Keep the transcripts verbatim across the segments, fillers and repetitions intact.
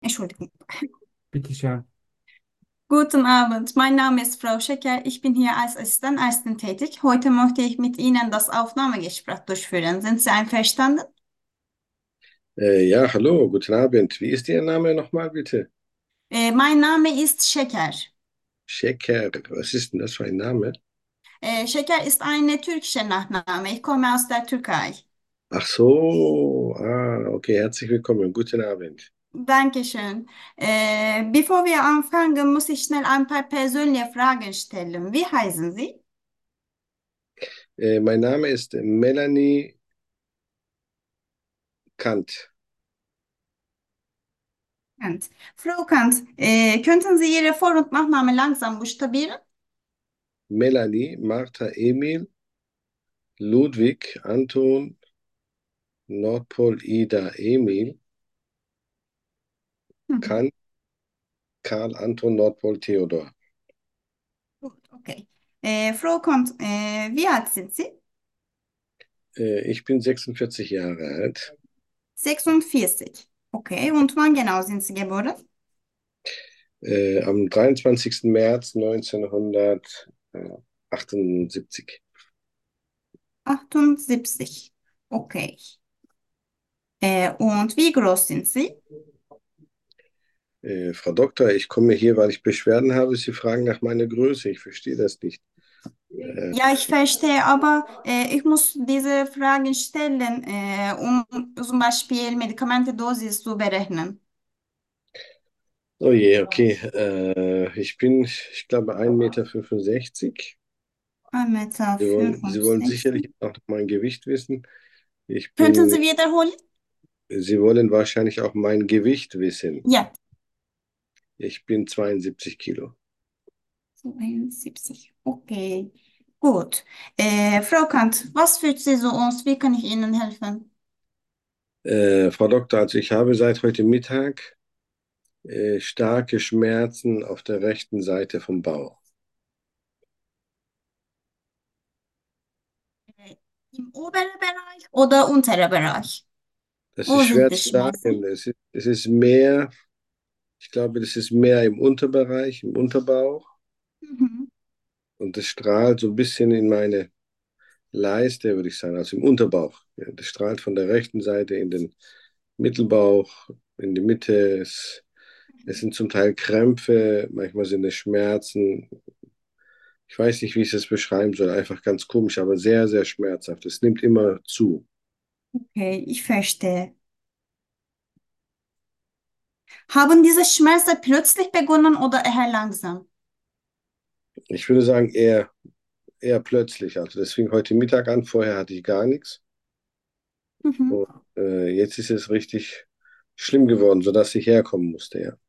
Entschuldigung. Bitte schön. Guten Abend, mein Name ist Frau Schäcker. Ich bin hier als Assistentärztin tätig. Heute möchte ich mit Ihnen das Aufnahmegespräch durchführen. Sind Sie einverstanden? Äh, ja, hallo, guten Abend. Wie ist Ihr Name nochmal, bitte? Äh, mein Name ist Şeker. Şeker. Was ist denn das für ein Name? Äh, Şeker ist eine türkische Nachname. Ich komme aus der Türkei. Ach so, ah, okay, herzlich willkommen, guten Abend. Dankeschön. Äh, bevor wir anfangen, muss ich schnell ein paar persönliche Fragen stellen. Wie heißen Sie? Äh, mein Name ist Melanie Kant. Kant. Frau Kant, äh, könnten Sie Ihre Vor- und Nachname langsam buchstabieren? Melanie, Martha Emil, Ludwig, Anton, Nordpol, Ida, Emil, Mhm. Kant, Karl, Anton, Nordpol, Theodor. Gut, okay. Äh, Frau Kant, äh, wie alt sind Sie? Äh, ich bin sechsundvierzig Jahre alt. sechsundvierzig. Okay, und wann genau sind Sie geboren? Äh, am dreiundzwanzigsten März neunzehnhundertachtundsiebzig. achtundsiebzig. Okay. Äh, und wie groß sind Sie? Äh, Frau Doktor, ich komme hier, weil ich Beschwerden habe. Sie fragen nach meiner Größe. Ich verstehe das nicht. Äh, Ja, ich verstehe, aber äh, ich muss diese Fragen stellen, äh, um zum Beispiel Medikamentendosis zu berechnen. oh je, okay. Äh, ich bin, ich glaube, ein Meter fünfundsechzig. ein Meter Sie wollen, Sie wollen fünfundsechzig. sicherlich auch noch mein Gewicht wissen. Ich Könnten bin, Sie wiederholen? Sie wollen wahrscheinlich auch mein Gewicht wissen. Ja. Ich bin zweiundsiebzig Kilo. zweiundsiebzig. Okay. Gut. Äh, Frau Kant, was fühlt Sie so aus? Wie kann ich Ihnen helfen? Äh, Frau Doktor, also ich habe seit heute Mittag äh, starke Schmerzen auf der rechten Seite vom Bauch. Äh, Im oberen Bereich oder unteren Bereich? Das ist Wo schwer sind die zu sagen. Schmerzen? Es ist, es ist mehr, ich glaube, das ist mehr im Unterbereich, im Unterbauch. Mhm. Und das strahlt so ein bisschen in meine Leiste, würde ich sagen, also im Unterbauch. Ja, das strahlt von der rechten Seite in den Mittelbauch, in die Mitte. Es, es sind zum Teil Krämpfe, manchmal sind es Schmerzen. Ich weiß nicht, wie ich es beschreiben soll. Einfach ganz komisch, aber sehr, sehr schmerzhaft. Es nimmt immer zu. Okay, ich verstehe. Haben diese Schmerzen plötzlich begonnen oder eher langsam? Ich würde sagen, eher, eher plötzlich. Also das fing heute Mittag an. Vorher hatte ich gar nichts. Mhm. Und äh, jetzt ist es richtig schlimm geworden, sodass ich herkommen musste, ja.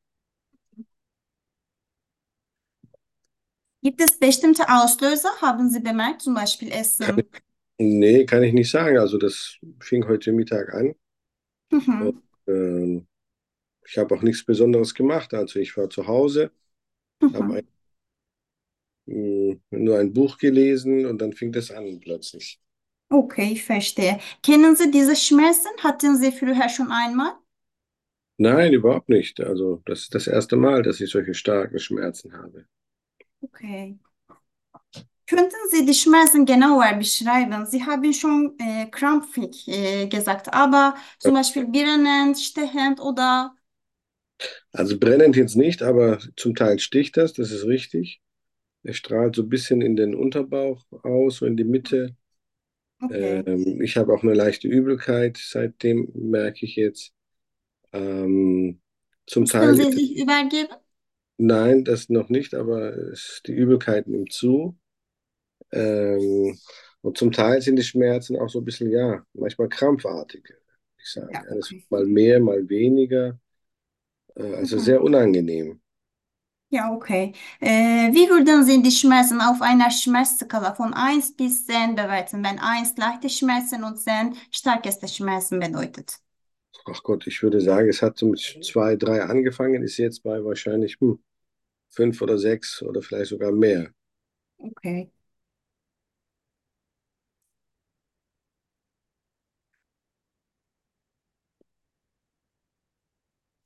Gibt es bestimmte Auslöser? Haben Sie bemerkt, zum Beispiel Essen? Nee, kann ich nicht sagen. Also das fing heute Mittag an. Und, Mhm. ähm, ich habe auch nichts Besonderes gemacht. Also ich war zu Hause, habe ein, Mhm. mh, nur ein Buch gelesen und dann fing das an plötzlich. Okay, ich verstehe. Kennen Sie diese Schmerzen? Hatten Sie früher schon einmal? Nein, überhaupt nicht. Also das ist das erste Mal, dass ich solche starken Schmerzen habe. Okay. Könnten Sie die Schmerzen genauer beschreiben? Sie haben schon äh, krampfig äh, gesagt, aber zum Beispiel brennend, stechend oder... Also brennend jetzt nicht, aber zum Teil sticht das, das ist richtig. Es strahlt so ein bisschen in den Unterbauch aus, so in die Mitte. Okay. Ähm, ich habe auch eine leichte Übelkeit, seitdem merke ich jetzt. Ähm, zum Mussten Teil Sie ist es, sich übergeben? nein, das noch nicht, aber es, die Übelkeit nimmt zu. Ähm, und zum Teil sind die Schmerzen auch so ein bisschen, ja, manchmal krampfartig, würde ich sagen. Ja, Ja, das wird okay. mal mehr, mal weniger. Äh, also Mhm. sehr unangenehm. Ja, okay. Äh, wie würden Sie die Schmerzen auf einer Schmerzskala von eins bis zehn bewerten, wenn eins leichte Schmerzen und zehn starkeste Schmerzen bedeutet? Ach Gott, ich würde sagen, es hat so mit zwei, drei angefangen, ist jetzt bei wahrscheinlich hm, fünf oder sechs oder vielleicht sogar mehr. Okay.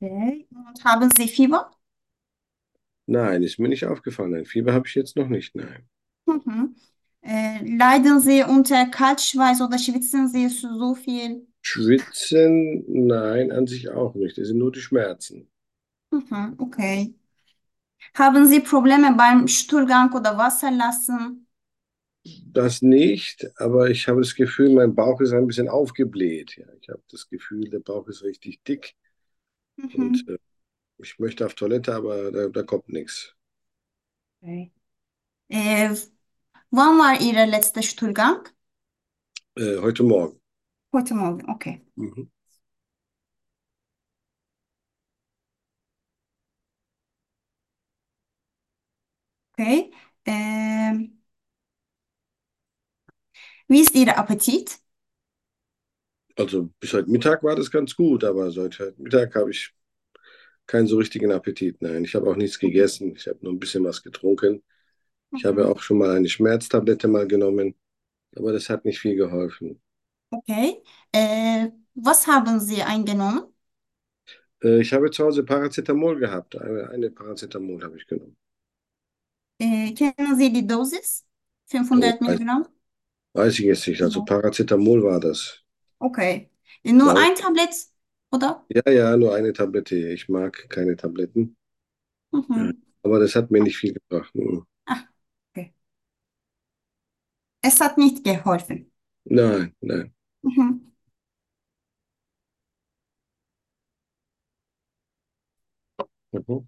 Okay. Und haben Sie Fieber? Nein, ist mir nicht aufgefallen. Ein Fieber habe ich jetzt noch nicht. Nein. Mhm. Äh, leiden Sie unter Kaltschweiß oder schwitzen Sie so so viel? Schwitzen? Nein, an sich auch nicht. Das sind nur die Schmerzen. Mhm. Okay. Haben Sie Probleme beim Stuhlgang oder Wasserlassen? Das nicht, aber ich habe das Gefühl, mein Bauch ist ein bisschen aufgebläht. Ja, ich habe das Gefühl, der Bauch ist richtig dick und Mhm. äh, ich möchte auf Toilette, aber da, da kommt nichts. Okay. Äh, wann war Ihr letzter Stuhlgang? Äh, heute Morgen. Heute Morgen. Okay. Mhm. Okay. Ähm, wie ist Ihr Appetit? Also bis heute Mittag war das ganz gut, aber seit heute Mittag habe ich keinen so richtigen Appetit. Nein, ich habe auch nichts gegessen. Ich habe nur ein bisschen was getrunken. Ich habe Mhm. auch schon mal eine Schmerztablette mal genommen, aber das hat nicht viel geholfen. Okay. Äh, was haben Sie eingenommen? Äh, ich habe zu Hause Paracetamol gehabt. Eine, eine Paracetamol habe ich genommen. Äh, kennen Sie die Dosis? Oh, fünfhundert weiß, Milligramm? weiß ich jetzt nicht. Also Ja. Paracetamol war das. Okay. Nur Glaube ein ich. Tablett, oder? Ja, ja, nur eine Tablette. Ich mag keine Tabletten. Ja. Mhm. Aber das hat mir nicht viel gebracht. Mhm. Ah, okay. Es hat nicht geholfen. Nein, nein. Mhm. Mhm.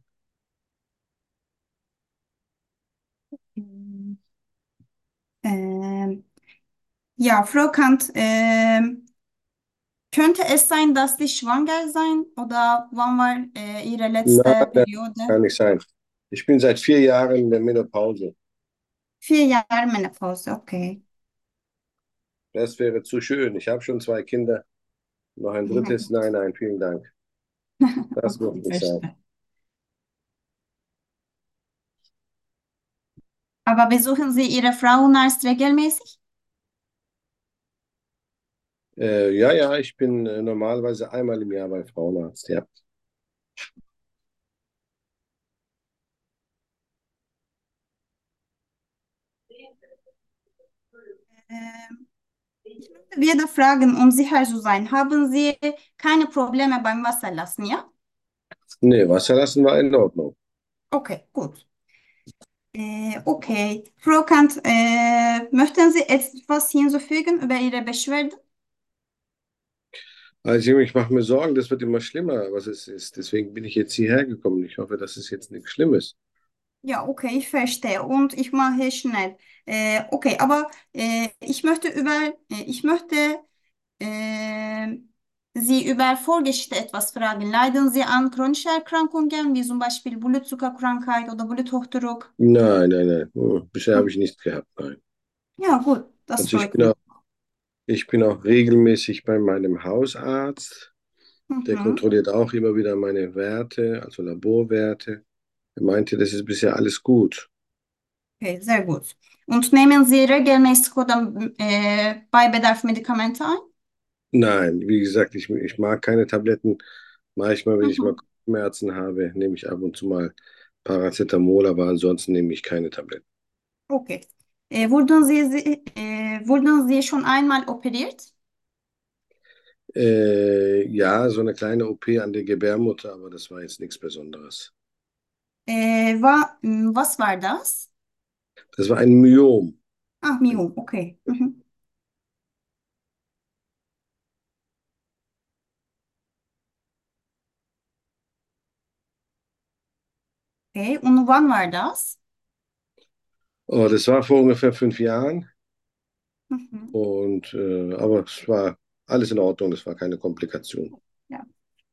Ähm, ja, Frau Kant, ähm, könnte es sein, dass Sie schwanger sein oder wann war äh, Ihre Nein, letzte nein, Periode? kann nicht sein. Ich bin seit vier Jahren in der Menopause. Vier Jahre Menopause, okay. Das wäre zu schön. Ich habe schon zwei Kinder. Noch ein drittes? Nein, nein, vielen Dank. Das muss Okay, nicht sein. verstehe. Aber besuchen Sie Ihre Frauenarzt regelmäßig? Äh, ja, ja, ich bin äh, normalerweise einmal im Jahr bei Frauenarzt, ja. Ähm, ich möchte wieder fragen, um sicher zu sein, haben Sie keine Probleme beim Wasserlassen, ja? Nee, Wasser lassen war in Ordnung. Okay, gut. Äh, okay. Frau Kant, äh, möchten Sie etwas hinzufügen über Ihre Beschwerden? Also ich mache mir Sorgen, das wird immer schlimmer, was es ist. Deswegen bin ich jetzt hierher gekommen. Ich hoffe, dass es jetzt nichts Schlimmes. Ja, okay, ich verstehe und ich mache schnell. Äh, okay, aber äh, ich möchte über, äh, ich möchte äh, Sie über Vorgeschichte etwas fragen. Leiden Sie an chronischen Erkrankungen, wie zum Beispiel Blutzuckerkrankheit oder Bluthochdruck? Nein, nein, nein. Hm, bisher habe Hm. ich nichts gehabt, nein. Ja, gut, das Also ich freut bin mich. auch, ich bin auch regelmäßig bei meinem Hausarzt. Der Mhm. kontrolliert auch immer wieder meine Werte, also Laborwerte. Er meinte, das ist bisher alles gut. Okay, sehr gut. Und nehmen Sie regelmäßig oder äh, bei Bedarf Medikamente ein? Nein, wie gesagt, ich, ich mag keine Tabletten. Manchmal, wenn ich mal Mhm. Kopfschmerzen habe, nehme ich ab und zu mal Paracetamol, aber ansonsten nehme ich keine Tabletten. Okay. Äh, wurden Sie, Sie- äh, wurden Sie schon einmal operiert? Äh, ja, so eine kleine O P an der Gebärmutter, aber das war jetzt nichts Besonderes. Äh, wa m, was war das? Das war ein Myom. Ah, Myom, okay. Mhm. Okay, und wann war das? Oh, das war vor ungefähr fünf Jahren. Mhm. Und, äh, aber es war alles in Ordnung, es war keine Komplikation. Ja.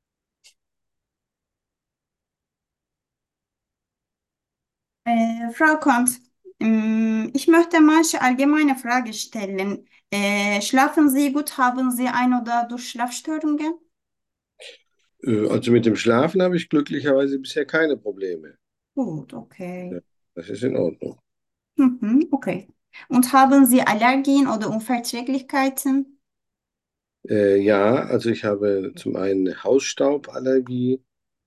Äh, Frau Kant, ähm, ich möchte manche allgemeine Frage stellen. Äh, schlafen Sie gut? Haben Sie ein oder durch Schlafstörungen? Äh, also mit dem Schlafen habe ich glücklicherweise bisher keine Probleme. Gut, Ja, okay. das ist in Ordnung. Mhm, okay. Und haben Sie Allergien oder Unverträglichkeiten? Äh, ja, also ich habe zum einen eine Hausstauballergie.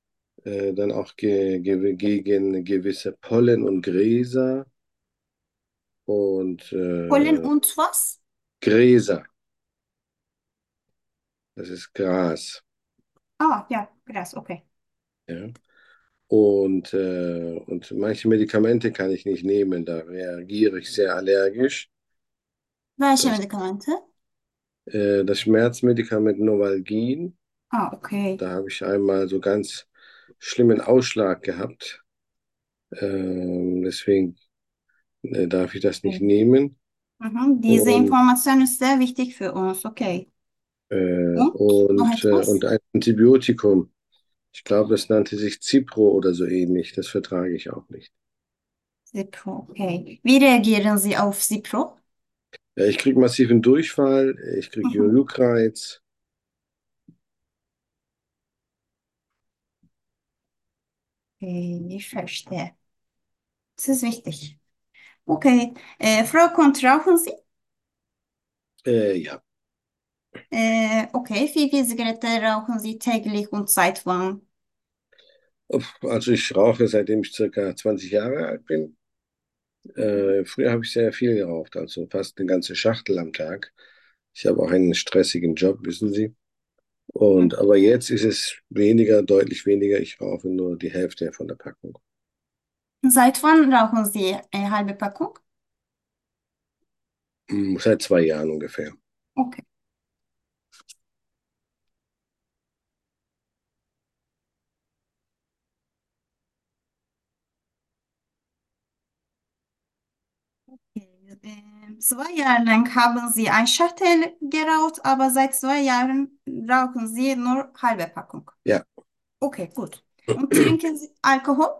Äh, dann auch ge ge gegen gewisse Pollen und Gräser und Pollen äh, und was? Gräser, das ist Gras. Ah, ja, Gras, okay. Ja. Und, äh, und manche Medikamente kann ich nicht nehmen, da reagiere ich sehr allergisch. Welche Das, Medikamente? äh, das Schmerzmedikament Novalgin, Ah, okay. da habe ich einmal so ganz schlimmen Ausschlag gehabt. Ähm, deswegen äh, darf ich das nicht Okay. nehmen. Mhm. Diese Und, Information ist sehr wichtig für uns, okay. äh, Und noch und, äh, und etwas? ein Antibiotikum. Ich glaube, das nannte sich Cipro oder so ähnlich. Das vertrage ich auch nicht. Cipro, okay. Wie reagieren Sie auf Cipro? Ja, ich kriege massiven Durchfall, ich kriege Mhm. Juckreiz. Okay, ich verstehe. Das ist wichtig. Okay. Äh, Frau Kont, rauchen Sie? Äh, ja. Äh, okay. Wie viele Zigaretten rauchen Sie täglich und seit wann? Uff, also ich rauche, seitdem ich circa zwanzig Jahre alt bin. Mhm. Äh, früher habe ich sehr viel geraucht, also fast eine ganze Schachtel am Tag. Ich habe auch einen stressigen Job, wissen Sie. Und aber jetzt ist es weniger, deutlich weniger. Ich rauche nur die Hälfte von der Packung. Seit wann rauchen Sie eine halbe Packung? Hm, seit zwei Jahren ungefähr. Okay. Ähm, zwei Jahre lang haben Sie ein Schachtel geraucht, aber seit zwei Jahren rauchen Sie nur halbe Packung. Ja. Okay, gut. Und trinken Sie Alkohol?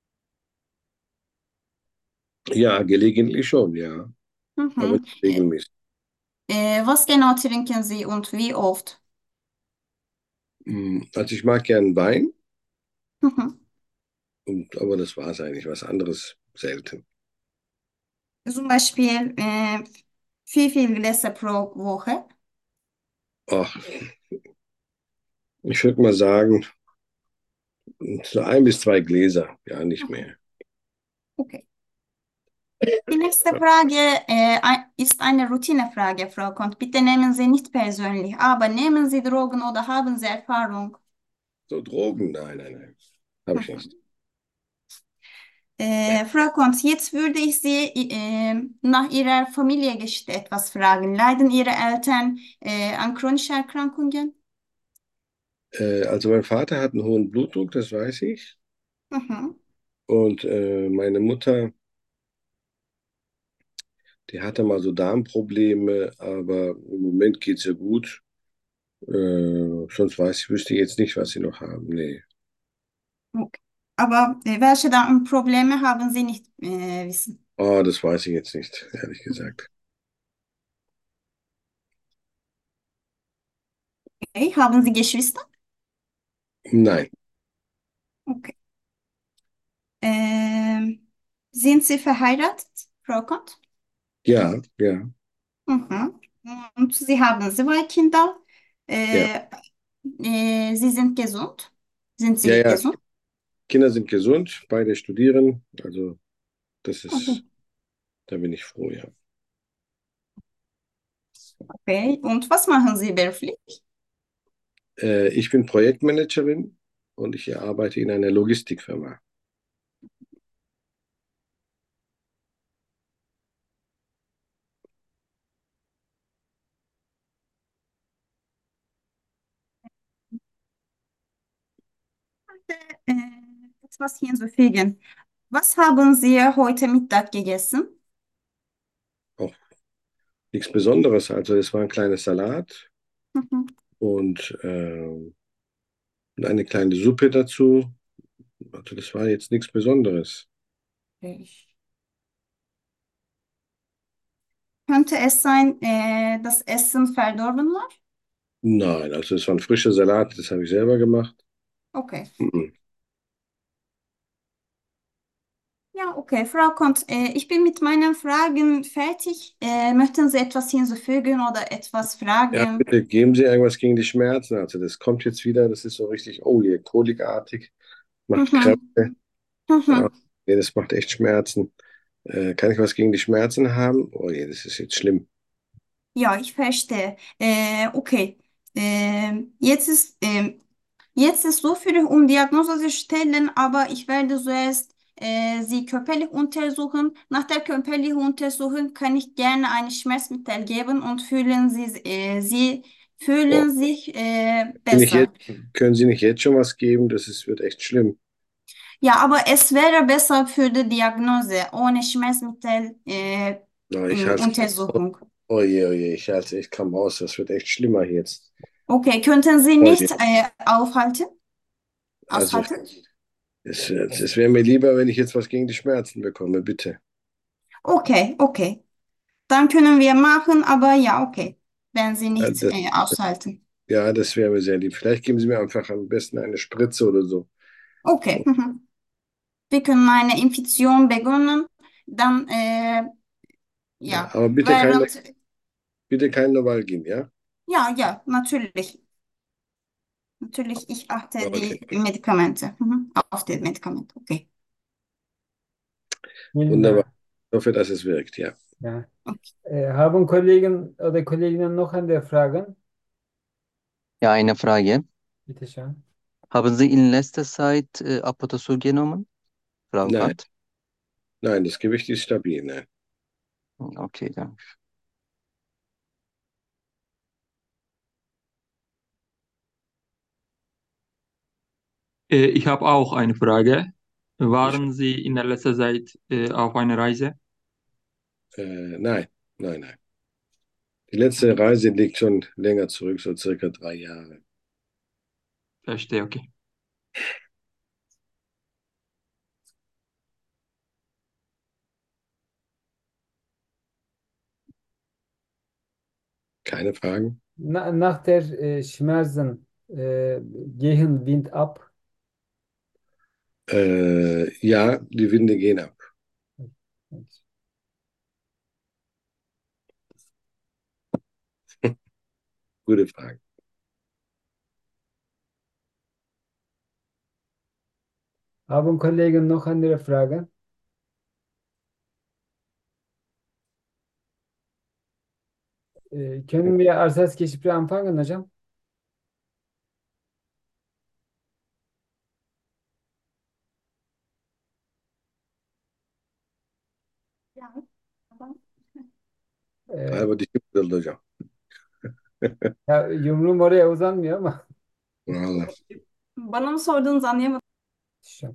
Ja, gelegentlich schon, ja. Aber Mhm. nicht regelmäßig. Äh, was genau trinken Sie und wie oft? Hm, also ich mag gern Wein, Mhm. und, aber das war es eigentlich. Was anderes selten. Zum Beispiel äh, wie viel Gläser pro Woche? Ach, ich würde mal sagen, so ein bis zwei Gläser, ja, nicht Mhm. mehr. Okay. Die nächste Frage äh, ein- ist eine Routinefrage, Frau Kont. Bitte nehmen Sie nicht persönlich, aber nehmen Sie Drogen oder haben Sie Erfahrung? So Drogen? Nein, nein, nein. Habe ich nicht. Mhm. Äh, Frau Kont, jetzt würde ich Sie äh, nach Ihrer Familiengeschichte etwas fragen. Leiden Ihre Eltern äh, an chronischen Erkrankungen? Äh, also mein Vater hat einen hohen Blutdruck, das weiß ich. Mhm. Und äh, meine Mutter, die hatte mal so Darmprobleme, aber im Moment geht es ihr gut. Äh, sonst weiß ich, wüsste ich jetzt nicht, was sie noch haben. Nee. Okay. Aber äh, welche Darmprobleme haben Sie nicht äh, wissen? Ah, das weiß ich jetzt nicht, ehrlich gesagt. Okay. Haben Sie Geschwister? Nein. Okay. Ähm, sind Sie verheiratet, Frau Kont? Ja, ja, Mhm. Und Sie haben zwei Kinder. ja. Äh, äh, Sie sind gesund? Sind Ja, Sie ja. gesund? Kinder sind gesund, beide studieren. Also das Mhm. ist, da bin ich froh, ja. Okay. Und was machen Sie beruflich? Äh, ich bin Projektmanagerin und ich arbeite in einer Logistikfirma. Äh, etwas hinzufügen. Was haben Sie heute Mittag gegessen? Auch nichts Besonderes. Also es war ein kleines Salat Mhm. und äh, eine kleine Suppe dazu. Also das war jetzt nichts Besonderes. Okay. Könnte es sein, äh, dass Essen verdorben war? Nein, also es war ein frischer Salat, das habe ich selber gemacht. Okay. Mhm. Ja, okay. Frau Kont, äh, ich bin mit meinen Fragen fertig. Äh, möchten Sie etwas hinzufügen oder etwas Ja, fragen? bitte geben Sie irgendwas gegen die Schmerzen. Also das kommt jetzt wieder, das ist so richtig, oh je, kolikartig. Hı macht hı. Krämpfe. Hı Ah, hı. nee, das macht echt Schmerzen. Äh, kann ich was gegen die Schmerzen haben? Oh je, das ist jetzt schlimm. Ja, ich verstehe. Äh, okay. Äh, jetzt ist, äh, jetzt ist so früh, um Diagnose zu stellen, aber ich werde zuerst äh, Sie körperlich untersuchen. Nach der körperlichen Untersuchung kann ich gerne ein Schmerzmittel geben und fühlen Sie, äh, Sie Oh, fühlen sich äh, bin ich besser. jetzt, können Sie nicht jetzt schon was geben? Das ist, wird echt schlimm. Ja, aber es wäre besser für die Diagnose ohne Schmerzmittel äh, Oh, ich äh, halte, Untersuchung. oh je, oh je, ich halte echt kaum aus. Das wird echt schlimmer jetzt. Okay, könnten Sie Oh je. nicht äh, aufhalten? Also, Aushalten? es, es wäre mir lieber, wenn ich jetzt was gegen die Schmerzen bekomme, bitte. Okay, okay. Dann können wir machen, aber ja, okay. Wenn Sie Ja, nicht das, äh, aushalten. ja, das wäre mir sehr lieb. Vielleicht geben Sie mir einfach am besten eine Spritze oder so. Okay. Mhm. Wir können eine Infektion beginnen. Dann, äh, Ja, ja, aber bitte kein, während, bitte kein Novalgin, ja? ja, ja, natürlich. Natürlich, ich achte Okay, die Medikamente. Mhm. Auf die Medikamente. Okay. Vielen wunderbar. Dank. Ich hoffe, dass es wirkt, ja. Ja. Okay. Äh, haben Kollegen oder Kolleginnen noch andere Fragen? Ja, eine Frage. Bitte schön. Haben Sie in letzter Zeit äh, Apatosul genommen, Frau Nein, Kant? nein, das Gewicht ist stabil, nein. Okay, dann. Äh, ich habe auch eine Frage. Ich, Waren Sie in der letzten Zeit äh, auf einer Reise? äh, nein, nein, nein. Die letzte Reise liegt schon länger zurück, so circa drei Jahre. Verstehe, okay. Keine Fragen? Na, nach der äh, Schmerzen äh, gehen Wind ab. Äh, ja, die Winde gehen ab. Gute Frage. Haben Kollegen noch andere Fragen? Äh, können wir Arsatzgespräch anfangen hocam? Ja, aber- Ee, Halber dişi kırıldı hocam. ya yumruğum oraya uzanmıyor ama. Vallahi. Bana mı sordunuz anlayamadım. Şu.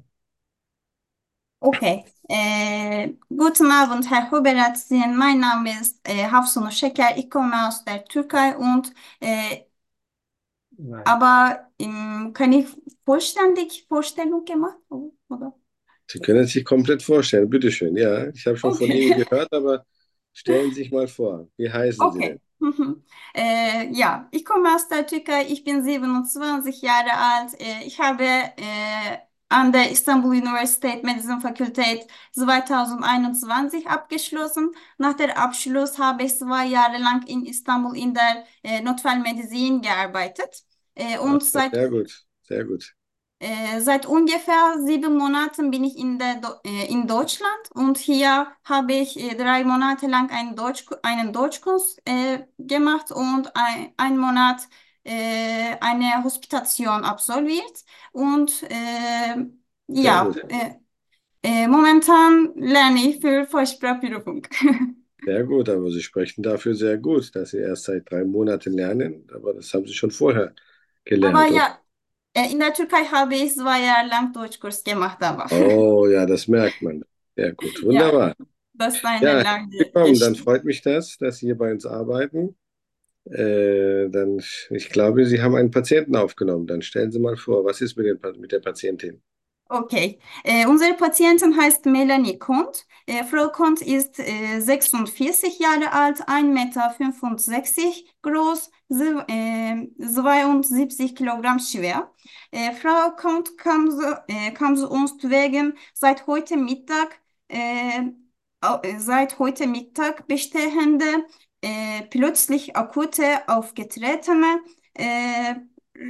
Okay. Äh, guten Abend, Herr Huberatsin. Mein Name ist äh, Hafsunu Şeker. Ich komme aus der Türkei und äh, Nein. aber ähm, kann ich vollständig Vorstellung gemacht? Oder? Sie können sich komplett vorstellen. Bitteschön. Ja, ich habe schon von Okay. Ihnen gehört, aber stellen Sie sich mal vor. Wie heißen Sie denn? Okay. Mhm. Äh, ja, ich komme aus der Türkei. Ich bin siebenundzwanzig Jahre alt. Äh, ich habe äh, an der Istanbul Universität Medizinfakultät zweitausendeinundzwanzig abgeschlossen. Nach der Abschluss habe ich zwei Jahre lang in Istanbul in der äh, Notfallmedizin gearbeitet. Äh, Ah, und seit sehr gut, sehr gut. Äh, seit ungefähr sieben Monaten bin ich in der Do äh, in Deutschland und hier habe ich äh, drei Monate lang einen Deutsch einen Deutschkurs äh, gemacht und ein, ein Monat äh, eine Hospitation absolviert und äh, Sehr ja, gut. äh, äh, momentan lerne ich für Vollsprachprüfung. Sehr gut, aber Sie sprechen dafür sehr gut, dass Sie erst seit drei Monaten lernen, aber das haben Sie schon vorher Aber gelernt. Und, ja, äh, in der Türkei habe ich zwei Jahre lang Deutschkurs gemacht, aber oh ja, das merkt man. Sehr gut, ja, wunderbar. das ist eine Ja, lange willkommen. Dann Geschichte. freut mich das, dass Sie hier bei uns arbeiten. Äh, dann, ich glaube, Sie haben einen Patienten aufgenommen. Dann stellen Sie mal vor, was ist mit, den, Pa- mit der Patientin? Okay. Äh, unsere Patientin heißt Melanie Kont. Äh, Frau Kont ist äh, sechsundvierzig Jahre alt, ein Meter fünfundsechzig groß, sie, äh, zweiundsiebzig Kilogramm schwer. Äh, Frau Kont kam, so, äh, kam zu uns wegen seit heute Mittag, äh, au- äh, seit heute Mittag bestehende, äh, plötzlich akute aufgetretene äh,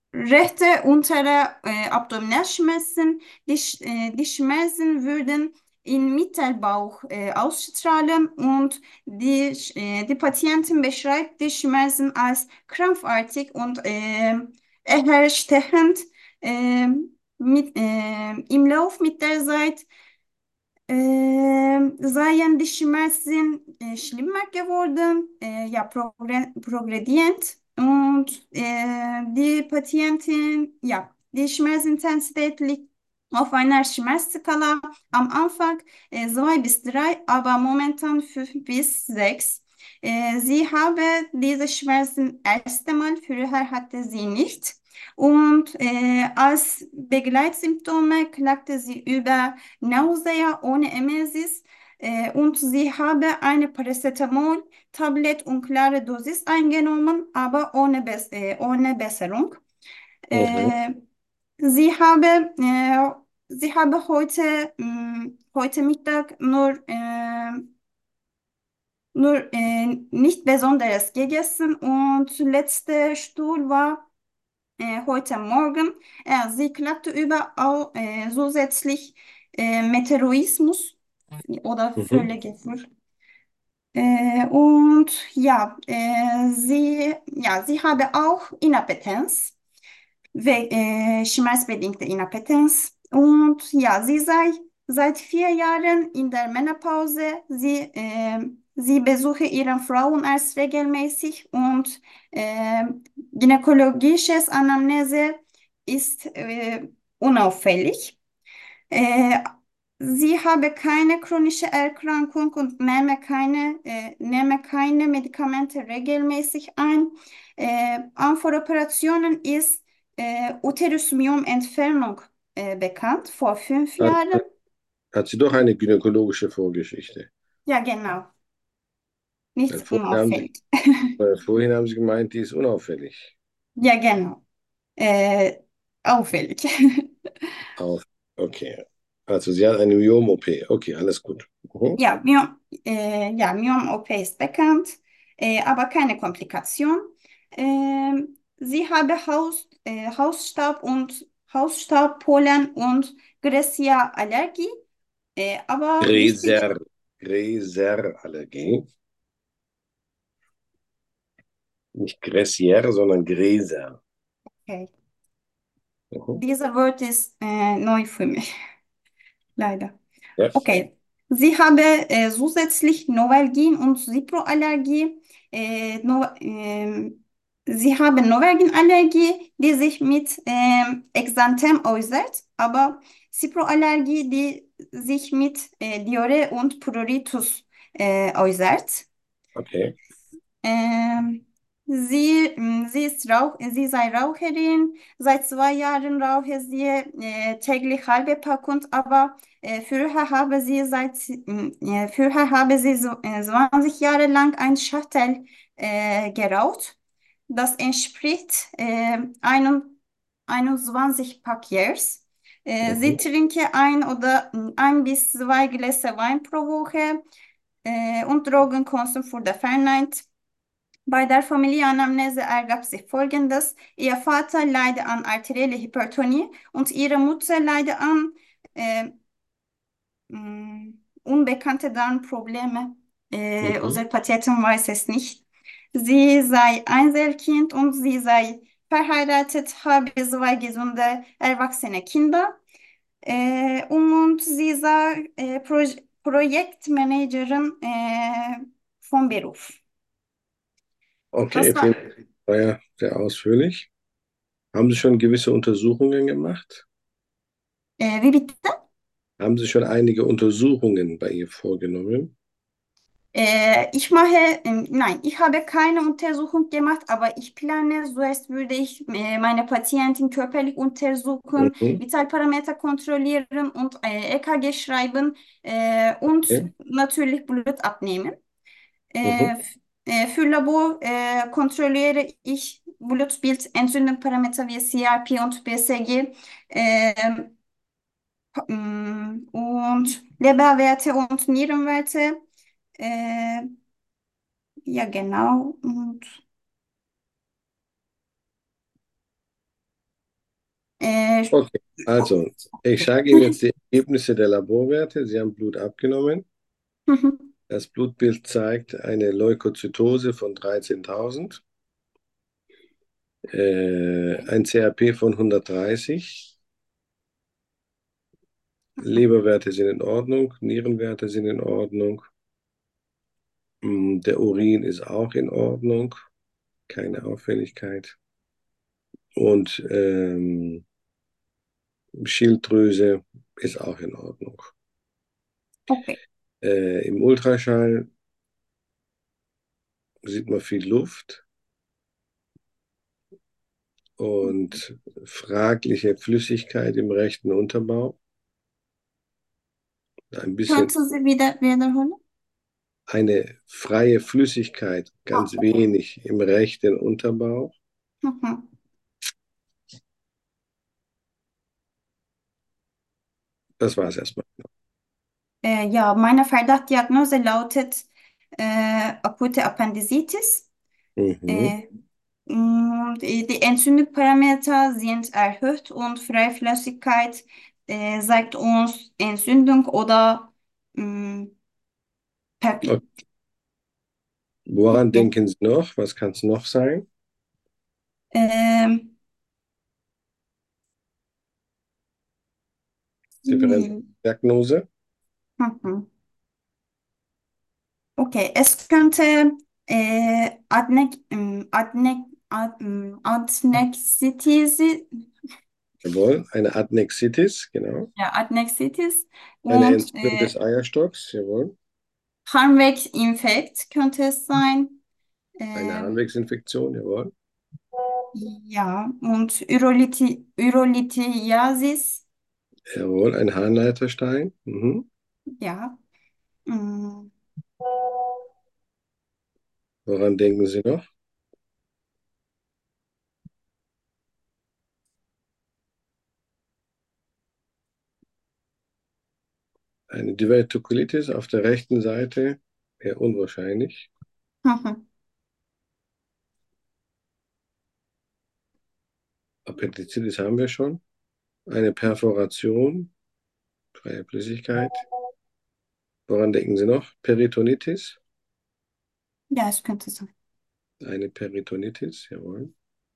rechte untere äh, Abdominalschmerzen. Die, Sch- äh, die Schmerzen würden in Mittelbauch äh, ausstrahlen und die, Sch- äh, die Patientin beschreibt die Schmerzen als krampfartig und äh, eher stechend. Äh, mit, äh, Im Lauf mit der Zeit äh, seien die Schmerzen äh, schlimmer geworden, äh, ja, progre progredient und äh, die Patientin, ja, die Schmerzintensität liegt auf einer Schmerzskala am Anfang äh, zwei bis drei, aber momentan fünf bis sechs. Äh, sie habe diese Schmerzen erst einmal, früher hatte sie nicht. Und äh, als Begleitsymptome klagte sie über Nausea ohne Emesis äh, und sie habe eine Paracetamol-Tablett und klare Dosis eingenommen, aber ohne, Bes äh, ohne Besserung. Mhm. Äh, sie habe, äh, sie habe heute, mh, heute Mittag nur, äh, nur äh, nicht Besonderes gegessen und letzte Stuhl war äh, heute Morgen. Äh, sie klagte über au, äh, zusätzlich äh, Meteoroismus oder Mhm. Völlegefühl. Äh, und ja, äh, sie, ja, sie habe auch Inappetenz, we- äh, schmerzbedingte Inappetenz. Und ja, sie sei seit vier Jahren in der Menopause. Sie, äh, sie besuche ihren Frauenarzt regelmäßig und äh, gynäkologisches Anamnese ist äh, unauffällig. Äh, Sie habe keine chronische Erkrankung und nehme keine, äh, nehme keine Medikamente regelmäßig ein. Äh, an vor Operationen ist äh, Uterusmyom-Entfernung äh, bekannt, vor fünf Hat, Jahren. hat sie doch eine gynäkologische Vorgeschichte. Ja, genau, Weil nichts vorhin haben sie, unauffällig. weil vorhin haben sie gemeint, die ist unauffällig. Ja, genau, äh, auffällig. Auf. Okay. Also sie hat eine Myom-O P. Okay, alles gut. Mhm. Ja, Myom, äh, ja, Myom-O P ist bekannt, äh, aber keine Komplikation. Ähm, sie habe Haus, äh, Hausstaub und Hausstaubpollen und Gräserallergie, äh, aber wichtig, Gräser. Gräserallergie. Nicht Gräsier, sondern Gräser. okay, Mhm. dieser Wort ist äh, neu für mich, leider. Ja. Okay, sie habe äh, zusätzlich Novalgin und Ciproallergie. Äh, no, ähm, sie haben Novalgin-Allergie, die sich mit ähm, Exanthem äußert, aber Ciproallergie, die sich mit äh, Diarrhoe und Pruritus äh, äußert. Okay. Ähm, sie, mh, sie ist Rauch, sie sei Raucherin. Seit zwei Jahren rauche sie äh, täglich halbe Packung, aber äh, früher habe sie seit mh, äh, früher habe sie so, äh, zwanzig Jahre lang ein Schachtel äh, geraucht. Das entspricht äh, einem, einundzwanzig Pack Years. Äh, sie Mhm. trinke ein oder mh, ein bis zwei Gläser Wein pro Woche äh, und Drogenkonsum wurde verneint. Bei der Familienanamnese ergab sich Folgendes: Ihr Vater leide an arterielle Hypertonie und ihre Mutter leide an äh, mh, unbekannte Darmprobleme. Äh, Mhm. unser Patientin weiß es nicht. Sie sei Einzelkind und sie sei verheiratet, habe zwei gesunde erwachsene Kinder. Äh, und sie sei äh, Pro Projektmanagerin äh, vom Beruf. Okay, Das vielen war, Dank. War ja sehr ausführlich. Haben Sie schon gewisse Untersuchungen gemacht? äh, wie bitte? Haben Sie schon einige Untersuchungen bei ihr vorgenommen? Äh, ich mache, ähm, nein, ich habe keine Untersuchung gemacht, aber ich plane, zuerst würde ich äh, meine Patientin körperlich untersuchen, Mhm. Vitalparameter kontrollieren und äh, E K G schreiben äh, und Okay. natürlich Blut abnehmen. Äh, Mhm. f- äh, für Labor äh, kontrolliere ich Blutbild, Entzündungsparameter wie C R P und B C G äh, mm, und Leberwerte und Nierenwerte. Äh, Ja, genau. Und Äh, Okay, also ich sage Ihnen jetzt die Ergebnisse der Laborwerte. Sie haben Blut abgenommen. Das Blutbild zeigt eine Leukozytose von dreizehntausend, äh, ein C R P von hundertdreißig, Leberwerte sind in Ordnung, Nierenwerte sind in Ordnung, Mm, der Urin ist auch in Ordnung, keine Auffälligkeit. Und ähm, Schilddrüse ist auch in Ordnung. Okay. Äh, im Ultraschall sieht man viel Luft und fragliche Flüssigkeit im rechten Unterbauch. Ein bisschen Könnten Sie wieder wiederholen? eine freie Flüssigkeit, Ah, ganz okay. wenig im rechten Unterbauch. Mhm. Das war es erstmal. Äh, ja, meine Verdachtdiagnose lautet äh, akute Appendicitis. Mhm. Äh, mh, die, die Entzündungsparameter sind erhöht und Freiflüssigkeit äh, sagt uns Entzündung oder mh, Okay. Pep- Woran ja. denken Sie noch? Was kann es noch sein? Ähm, mh, Differenzdiagnose? mhm. Okay, es könnte äh, Adne ähm, Adne Ad, ähm, Adnexitis, Jawohl. Eine Adnexitis, genau. ja, Adnexitis Eine und Entzündung äh, des Eierstocks, jawohl. Harnwegsinfekt könnte es sein. Eine Äh, Harnwegsinfektion, jawohl. ja, und Urolithi Urolithiasis, Jawohl, ein Harnleiterstein. Mhm. ja. Mm, Woran denken Sie noch? Eine Divertikulitis auf der rechten Seite, eher unwahrscheinlich. mhm. Appendizitis haben wir schon. Eine Perforation, freie Flüssigkeit. Woran denken Sie noch? Peritonitis. Ja, es könnte sein. Eine Peritonitis, jawohl.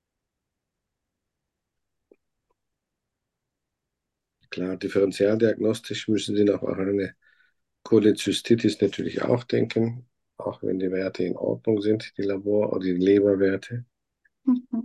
Klar, differentialdiagnostisch müssen Sie noch an eine Cholezystitis natürlich auch denken, auch wenn die Werte in Ordnung sind, die Labor- oder die Leberwerte. Mhm.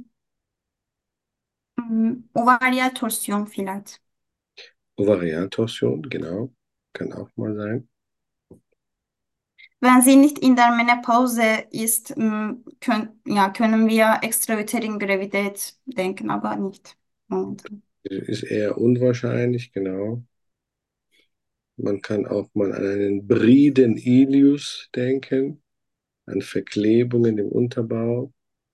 Mm, Ovarialtorsion vielleicht. Ovarialtorsion, genau, kann auch mal sein. Wenn sie nicht in der Menopause ist, mm, können, ja, können wir Extrauterin-Gravidität denken, aber nicht momentan. Ist eher unwahrscheinlich, genau. Man kann auch mal an einen Briden Ilius denken, an Verklebungen im Unterbau.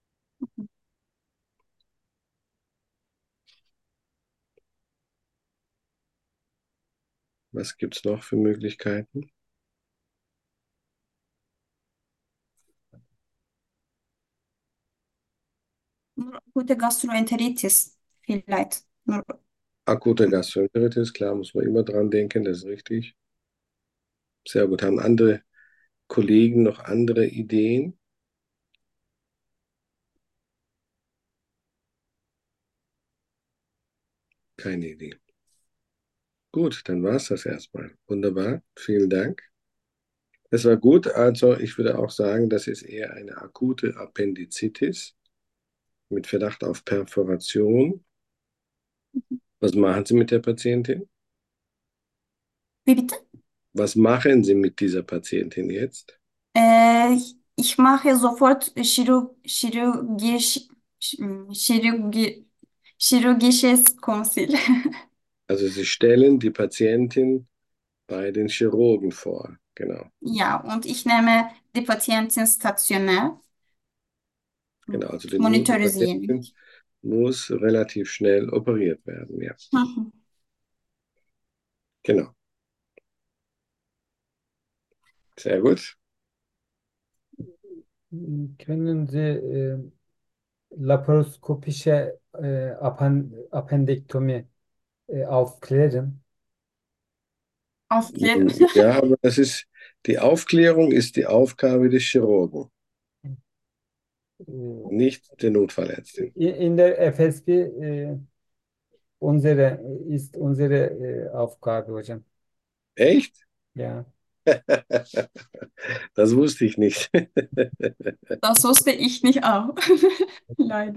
Was gibt es noch für Möglichkeiten? Nur akute Gastroenteritis vielleicht. Nur, Akute Gastroenteritis, klar, muss man immer dran denken, das ist richtig. Sehr gut. Haben andere Kollegen noch andere Ideen? Keine Idee. Gut, dann war es das erstmal. Wunderbar, vielen Dank. Es war gut, also ich würde auch sagen, das ist eher eine akute Appendizitis mit Verdacht auf Perforation. Was machen Sie mit der Patientin? wie bitte? Was machen Sie mit dieser Patientin jetzt? Äh, ich, ich mache sofort Chirurg, chirurgisch, chirurgi, chirurgisches Konsil. Also Sie stellen die Patientin bei den Chirurgen vor. Genau, Ja, und ich nehme die Patientin stationär genau. und Also die, mu- die monitorisiere Patientin ich. muss relativ schnell operiert werden. Ja, Mhm. genau. Sehr gut. Können Sie äh, laparoskopische äh, Appen Appendektomie äh, aufklären? Aufklären. Ja, aber das ist, die Aufklärung ist die Aufgabe des Chirurgen, Äh, nicht der Notfallärztin. in, in der F S P äh, unsere, ist unsere äh, Aufgabe hocam. Echt? Ja, Das wusste ich nicht. Das wusste ich nicht auch. Leider.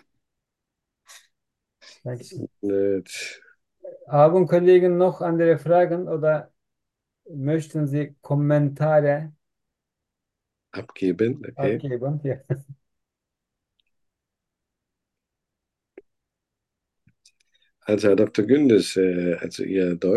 Dankeschön. Nicht Haben Kollegen noch andere Fragen oder möchten Sie Kommentare abgeben, okay. abgeben? Ja. Also Herr Doktor Gündes, äh, also Ihr Deutsch